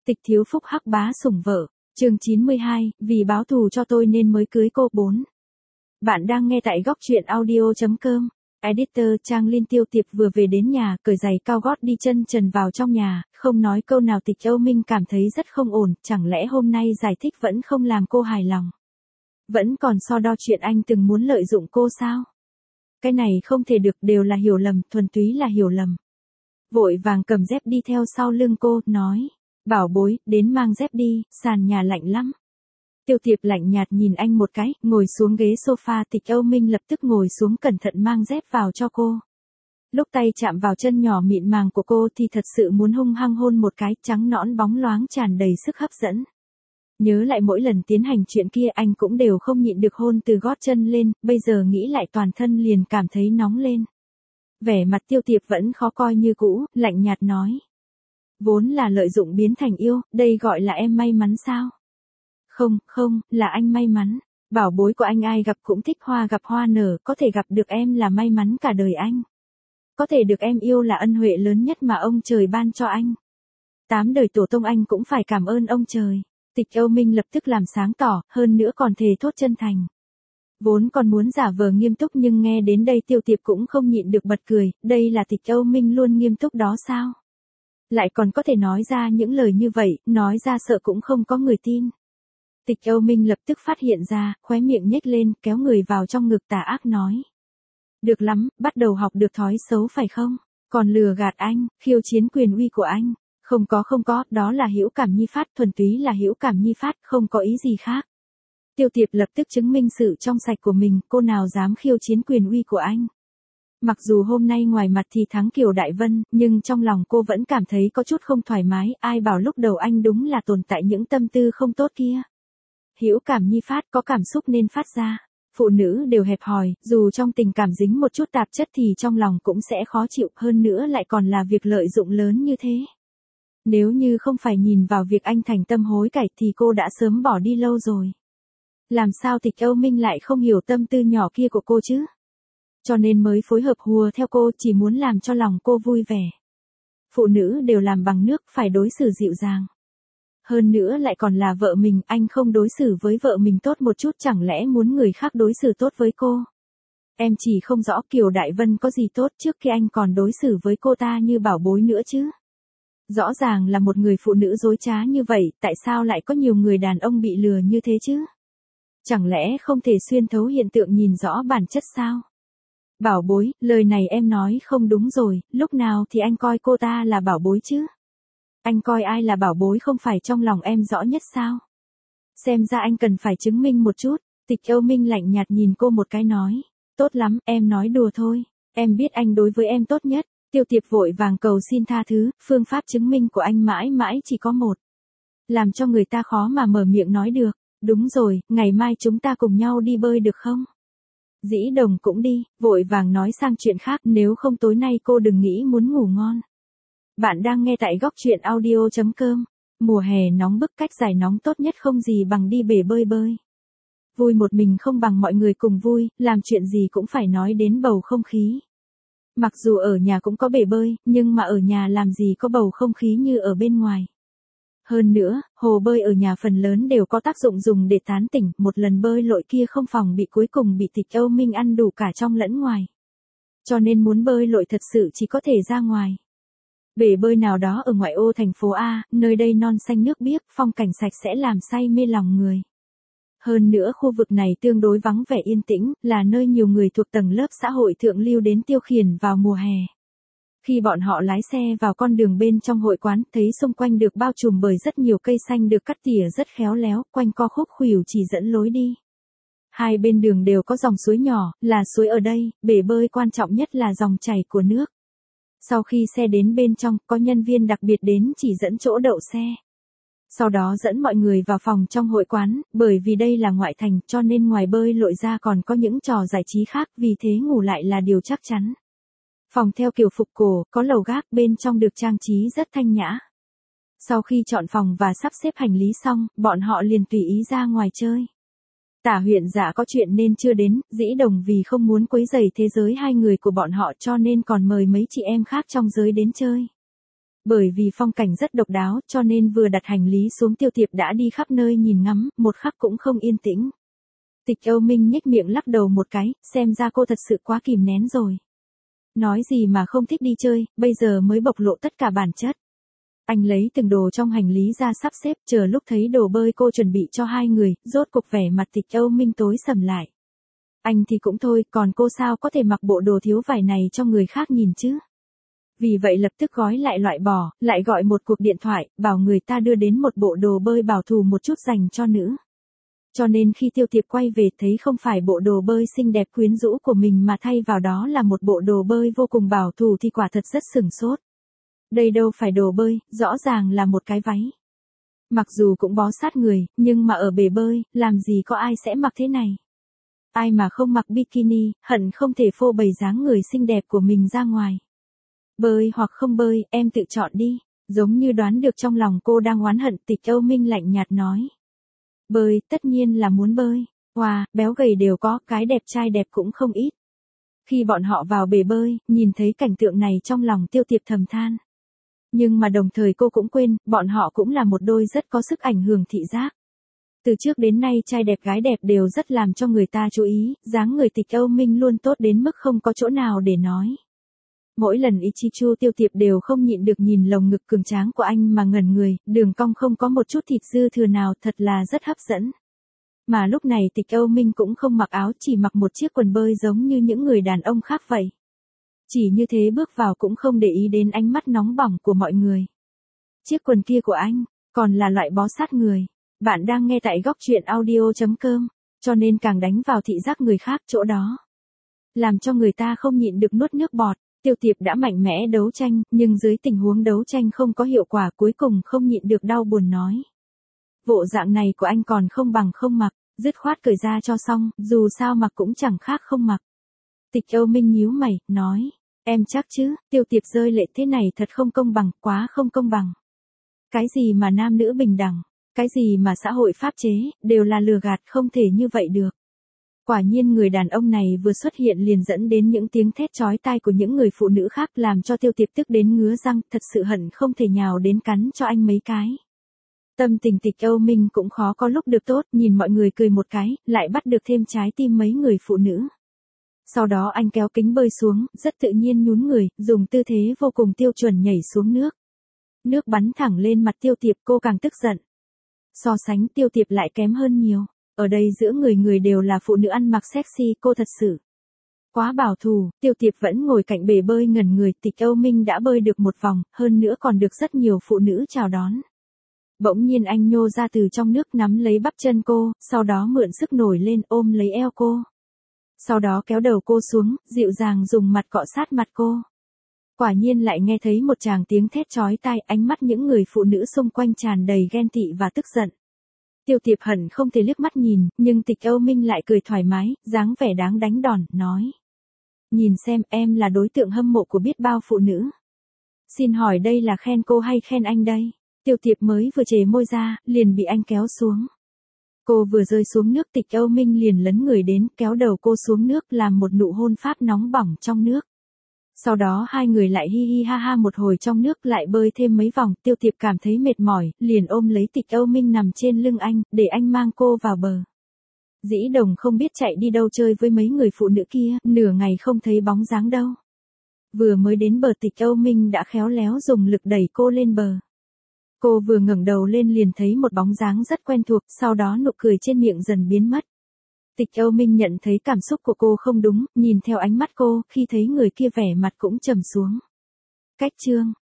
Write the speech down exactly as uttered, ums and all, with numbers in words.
Tịch thiếu phúc hắc bá sủng vợ, chương chín mươi hai, vì báo thù cho tôi nên mới cưới cô bốn. Bạn đang nghe tại góc truyện audio.com. Editor Trang Linh Tiêu Tiệp vừa về đến nhà, cởi giày cao gót đi chân trần vào trong nhà, không nói câu nào. Tịch Âu Minh cảm thấy rất không ổn, chẳng lẽ hôm nay giải thích vẫn không làm cô hài lòng? Vẫn còn so đo chuyện anh từng muốn lợi dụng cô sao? Cái này không thể được, đều là hiểu lầm, thuần túy là hiểu lầm. Vội vàng cầm dép đi theo sau lưng cô, nói, bảo bối, đến mang dép đi, sàn nhà lạnh lắm. Tiêu Tiệp lạnh nhạt nhìn anh một cái, ngồi xuống ghế sofa. Tịch Âu Minh lập tức ngồi xuống cẩn thận mang dép vào cho cô. Lúc tay chạm vào chân nhỏ mịn màng của cô thì thật sự muốn hung hăng hôn một cái, trắng nõn bóng loáng tràn đầy sức hấp dẫn. Nhớ lại mỗi lần tiến hành chuyện kia anh cũng đều không nhịn được hôn từ gót chân lên, bây giờ nghĩ lại toàn thân liền cảm thấy nóng lên. Vẻ mặt Tiêu Tiệp vẫn khó coi như cũ, lạnh nhạt nói. Vốn là lợi dụng biến thành yêu, đây gọi là em may mắn sao? Không, không, là anh may mắn. Bảo bối của anh ai gặp cũng thích hoa gặp hoa nở, có thể gặp được em là may mắn cả đời anh. Có thể được em yêu là ân huệ lớn nhất mà ông trời ban cho anh. Tám đời tổ tông anh cũng phải cảm ơn ông trời. Tịch Âu Minh lập tức làm sáng tỏ, hơn nữa còn thề thốt chân thành. Vốn còn muốn giả vờ nghiêm túc nhưng nghe đến đây Tiêu Tiệp cũng không nhịn được bật cười, đây là Tịch Âu Minh luôn nghiêm túc đó sao? Lại còn có thể nói ra những lời như vậy, nói ra sợ cũng không có người tin. Tịch Âu Minh lập tức phát hiện ra, khóe miệng nhếch lên, kéo người vào trong ngực tà ác nói. Được lắm, bắt đầu học được thói xấu phải không? Còn lừa gạt anh, khiêu chiến quyền uy của anh. Không có không có, đó là hữu cảm nhi phát, thuần túy là hữu cảm nhi phát, không có ý gì khác. Tiêu Tiệp lập tức chứng minh sự trong sạch của mình, cô nào dám khiêu chiến quyền uy của anh. Mặc dù hôm nay ngoài mặt thì thắng Kiều Đại Vân, nhưng trong lòng cô vẫn cảm thấy có chút không thoải mái, ai bảo lúc đầu anh đúng là tồn tại những tâm tư không tốt kia. Hữu cảm nhi phát, có cảm xúc nên phát ra. Phụ nữ đều hẹp hòi, dù trong tình cảm dính một chút tạp chất thì trong lòng cũng sẽ khó chịu, hơn nữa lại còn là việc lợi dụng lớn như thế. Nếu như không phải nhìn vào việc anh thành tâm hối cải thì cô đã sớm bỏ đi lâu rồi. Làm sao Tịch Âu Minh lại không hiểu tâm tư nhỏ kia của cô chứ? Cho nên mới phối hợp hùa theo cô, chỉ muốn làm cho lòng cô vui vẻ. Phụ nữ đều làm bằng nước, phải đối xử dịu dàng. Hơn nữa lại còn là vợ mình, anh không đối xử với vợ mình tốt một chút, chẳng lẽ muốn người khác đối xử tốt với cô? Em chỉ không rõ Kiều Đại Vân có gì tốt trước khi anh còn đối xử với cô ta như bảo bối nữa chứ? Rõ ràng là một người phụ nữ dối trá như vậy, tại sao lại có nhiều người đàn ông bị lừa như thế chứ? Chẳng lẽ không thể xuyên thấu hiện tượng nhìn rõ bản chất sao? Bảo bối, lời này em nói không đúng rồi, lúc nào thì anh coi cô ta là bảo bối chứ? Anh coi ai là bảo bối không phải trong lòng em rõ nhất sao? Xem ra anh cần phải chứng minh một chút. Tịch Âu Minh lạnh nhạt nhìn cô một cái nói. Tốt lắm, em nói đùa thôi. Em biết anh đối với em tốt nhất. Tiêu Tiệp vội vàng cầu xin tha thứ, phương pháp chứng minh của anh mãi mãi chỉ có một. Làm cho người ta khó mà mở miệng nói được. Đúng rồi, ngày mai chúng ta cùng nhau đi bơi được không? Dĩ Đồng cũng đi, vội vàng nói sang chuyện khác, nếu không tối nay cô đừng nghĩ muốn ngủ ngon. Bạn đang nghe tại góc truyện audio.com. Mùa hè nóng bức, cách giải nóng tốt nhất không gì bằng đi bể bơi bơi. Vui một mình không bằng mọi người cùng vui, làm chuyện gì cũng phải nói đến bầu không khí. Mặc dù ở nhà cũng có bể bơi, nhưng mà ở nhà làm gì có bầu không khí như ở bên ngoài. Hơn nữa, hồ bơi ở nhà phần lớn đều có tác dụng dùng để tán tỉnh, một lần bơi lội kia không phòng bị cuối cùng bị Tịch Âu Minh ăn đủ cả trong lẫn ngoài. Cho nên muốn bơi lội thật sự chỉ có thể ra ngoài. Bể bơi nào đó ở ngoại ô thành phố A, nơi đây non xanh nước biếc, phong cảnh sạch sẽ làm say mê lòng người. Hơn nữa khu vực này tương đối vắng vẻ yên tĩnh, là nơi nhiều người thuộc tầng lớp xã hội thượng lưu đến tiêu khiển vào mùa hè. Khi bọn họ lái xe vào con đường bên trong hội quán, thấy xung quanh được bao trùm bởi rất nhiều cây xanh được cắt tỉa rất khéo léo, quanh co khúc khuỷu chỉ dẫn lối đi. Hai bên đường đều có dòng suối nhỏ, là suối ở đây, bể bơi quan trọng nhất là dòng chảy của nước. Sau khi xe đến bên trong, có nhân viên đặc biệt đến chỉ dẫn chỗ đậu xe. Sau đó dẫn mọi người vào phòng trong hội quán, bởi vì đây là ngoại thành cho nên ngoài bơi lội ra còn có những trò giải trí khác, vì thế ngủ lại là điều chắc chắn. Phòng theo kiểu phục cổ, có lầu gác, bên trong được trang trí rất thanh nhã. Sau khi chọn phòng và sắp xếp hành lý xong, bọn họ liền tùy ý ra ngoài chơi. Tả huyện Dạ có chuyện nên chưa đến, Dĩ Đồng vì không muốn quấy rầy thế giới hai người của bọn họ cho nên còn mời mấy chị em khác trong giới đến chơi. Bởi vì phong cảnh rất độc đáo cho nên vừa đặt hành lý xuống Tiêu Tiệp đã đi khắp nơi nhìn ngắm, một khắc cũng không yên tĩnh. Tịch Âu Minh nhếch miệng lắc đầu một cái, xem ra cô thật sự quá kìm nén rồi. Nói gì mà không thích đi chơi, bây giờ mới bộc lộ tất cả bản chất. Anh lấy từng đồ trong hành lý ra sắp xếp, chờ lúc thấy đồ bơi cô chuẩn bị cho hai người, rốt cục vẻ mặt Tịch Âu Minh tối sầm lại. Anh thì cũng thôi, còn cô sao có thể mặc bộ đồ thiếu vải này cho người khác nhìn chứ? Vì vậy lập tức gói lại loại bỏ, lại gọi một cuộc điện thoại, bảo người ta đưa đến một bộ đồ bơi bảo thủ một chút dành cho nữ. Cho nên khi Tiêu Tiệp quay về thấy không phải bộ đồ bơi xinh đẹp quyến rũ của mình mà thay vào đó là một bộ đồ bơi vô cùng bảo thủ thì quả thật rất sửng sốt. Đây đâu phải đồ bơi, rõ ràng là một cái váy. Mặc dù cũng bó sát người, nhưng mà ở bể bơi, làm gì có ai sẽ mặc thế này. Ai mà không mặc bikini, hận không thể phô bày dáng người xinh đẹp của mình ra ngoài. Bơi hoặc không bơi, em tự chọn đi. Giống như đoán được trong lòng cô đang oán hận, Tịch Âu Minh lạnh nhạt nói. Bơi, tất nhiên là muốn bơi. Wow, béo gầy đều có, cái đẹp trai đẹp cũng không ít. Khi bọn họ vào bể bơi, nhìn thấy cảnh tượng này trong lòng Tiêu Tiệp thầm than. Nhưng mà đồng thời cô cũng quên, bọn họ cũng là một đôi rất có sức ảnh hưởng thị giác. Từ trước đến nay trai đẹp gái đẹp đều rất làm cho người ta chú ý, dáng người Tịch Âu Minh luôn tốt đến mức không có chỗ nào để nói. Mỗi lần Ichichu Tiêu Tiệp đều không nhịn được nhìn lồng ngực cường tráng của anh mà ngẩn người, đường cong không có một chút thịt dư thừa nào, thật là rất hấp dẫn. Mà lúc này Tịch Âu Minh cũng không mặc áo, chỉ mặc một chiếc quần bơi giống như những người đàn ông khác vậy. Chỉ như thế bước vào cũng không để ý đến ánh mắt nóng bỏng của mọi người. Chiếc quần kia của anh, còn là loại bó sát người. Bạn đang nghe tại góc truyện audio chấm com, cho nên càng đánh vào thị giác người khác chỗ đó. Làm cho người ta không nhịn được nuốt nước bọt. Tiêu Tiệp đã mạnh mẽ đấu tranh, nhưng dưới tình huống đấu tranh không có hiệu quả cuối cùng không nhịn được đau buồn nói. Bộ dạng này của anh còn không bằng không mặc, dứt khoát cởi ra cho xong, dù sao mặc cũng chẳng khác không mặc. Tịch Âu Minh nhíu mày, nói, em chắc chứ, Tiêu Tiệp rơi lệ thế này thật không công bằng, quá không công bằng. Cái gì mà nam nữ bình đẳng, cái gì mà xã hội pháp chế, đều là lừa gạt, không thể như vậy được. Quả nhiên người đàn ông này vừa xuất hiện liền dẫn đến những tiếng thét chói tai của những người phụ nữ khác làm cho Tiêu Tiệp tức đến ngứa răng, thật sự hận không thể nhào đến cắn cho anh mấy cái. Tâm tình Tịch Âu Minh cũng khó có lúc được tốt, nhìn mọi người cười một cái, lại bắt được thêm trái tim mấy người phụ nữ. Sau đó anh kéo kính bơi xuống, rất tự nhiên nhún người, dùng tư thế vô cùng tiêu chuẩn nhảy xuống nước. Nước bắn thẳng lên mặt Tiêu Tiệp, cô càng tức giận. So sánh Tiêu Tiệp lại kém hơn nhiều. Ở đây giữa người người đều là phụ nữ ăn mặc sexy, cô thật sự quá bảo thủ. Tiêu Tiệp vẫn ngồi cạnh bể bơi ngẩn người, Tịch Âu Minh đã bơi được một vòng, hơn nữa còn được rất nhiều phụ nữ chào đón. Bỗng nhiên anh nhô ra từ trong nước nắm lấy bắp chân cô, sau đó mượn sức nổi lên ôm lấy eo cô. Sau đó kéo đầu cô xuống, dịu dàng dùng mặt cọ sát mặt cô. Quả nhiên lại nghe thấy một tràng tiếng thét chói tai, ánh mắt những người phụ nữ xung quanh tràn đầy ghen tị và tức giận. Tiêu Tiệp hận không thể liếc mắt nhìn, nhưng Tịch Âu Minh lại cười thoải mái, dáng vẻ đáng đánh đòn, nói. Nhìn xem, em là đối tượng hâm mộ của biết bao phụ nữ. Xin hỏi đây là khen cô hay khen anh đây? Tiêu Tiệp mới vừa chề môi ra, liền bị anh kéo xuống. Cô vừa rơi xuống nước, Tịch Âu Minh liền lấn người đến, kéo đầu cô xuống nước làm một nụ hôn pháp nóng bỏng trong nước. Sau đó hai người lại hi hi ha ha một hồi trong nước, lại bơi thêm mấy vòng, Tiêu Tiệp cảm thấy mệt mỏi, liền ôm lấy Tịch Âu Minh nằm trên lưng anh, để anh mang cô vào bờ. Dĩ Đồng không biết chạy đi đâu chơi với mấy người phụ nữ kia, nửa ngày không thấy bóng dáng đâu. Vừa mới đến bờ Tịch Âu Minh đã khéo léo dùng lực đẩy cô lên bờ. Cô vừa ngẩng đầu lên liền thấy một bóng dáng rất quen thuộc, sau đó nụ cười trên miệng dần biến mất. Tịch Âu Minh nhận thấy cảm xúc của cô không đúng, nhìn theo ánh mắt cô, khi thấy người kia vẻ mặt cũng trầm xuống. Cách chương